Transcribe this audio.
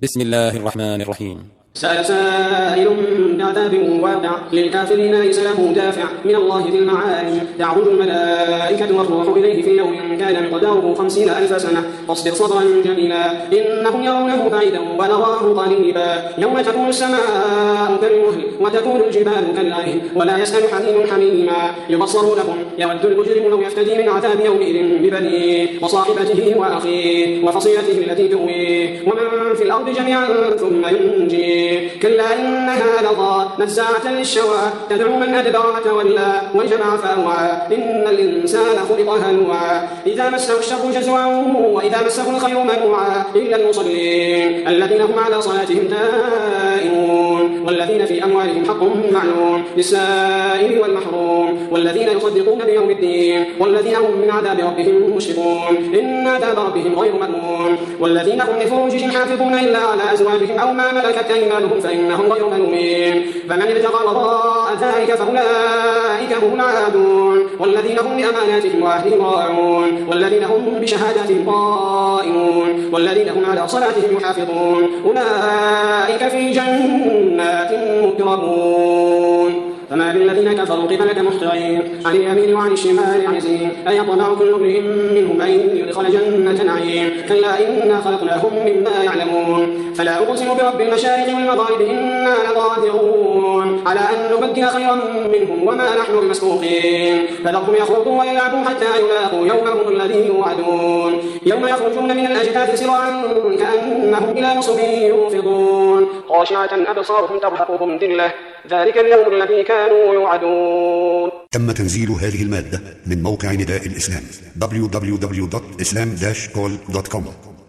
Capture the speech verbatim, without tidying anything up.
بسم الله الرحمن الرحيم. سأل سائل بعذاب واقع للكافرين ليس له دافع من الله ذي المعارج تعرج الملائكة والروح إليه في يوم كان مقداره خمسين ألف سنة فاصبر صبرا جميلا إنهم يرونه بعيدا ونراه قريبا يوم تكون السماء كالمهل وتكون الجبال كالعهن ولا يسأل حميم حميما يبصرونهم يود المجرم لو يفتدي من عذاب يومئذ ببنيه وصاحبته وأخيه وفصيلته التي تؤويه ومن في الأرض جميعا ثم ينجيه كلا إنها لظى نزاعة للشوى تدعو من أدبر وتولى وجمع فأوعى إن الإنسان خلق هلوعا إذا مسه الشر جزوعا وإذا مسه الخير منوعا إلا المصلين الذين هم على صلاتهم دائمون والذين في أموالهم حق معلوم للسائل والمحروم والذين يصدقون بيوم الدين والذين هم من عذاب ربهم مشفقون إن عذاب ربهم غير مأمون والذين هم لفروجهم حافظون إلا على أزواجهم أو ما ملكت أيمانهم فإنهم غير ملومين فمن ابتغى وراء ذلك فأولئك هم العادون والذين هم لأماناتهم وعهدهم راعون والذين هم بشهاداتهم قائمون والذين هم على صلاتهم يحافظون أولئك في جنات مكرمون فما للذين كفروا قبلك مهطعين عن اليمين وعن الشمال عزين أيطمع كل امرئ منهم أن يدخل جنة نعيم كلا إنا خلقناهم مما يعلمون فلا أقسم برب المشارق والمغارب إنا لقادرون على أن نبدل خيرا منهم وما نحن بمسبوقين فذرهم يخوضوا ويلعبوا حتى يلاقوا يومهم الذي يوعدون يوم يخرجون من الأجداث سراعا كأنهم إلى نصب يوفضون خاشعة أبصارهم ترهقهم ذلة ذلك اليوم الذي كانوا يوعدون. تم تنزيل هذه المادة من موقع نداء الإسلام دبليو دبليو دبليو دوت إسلام داش كول دوت كوم.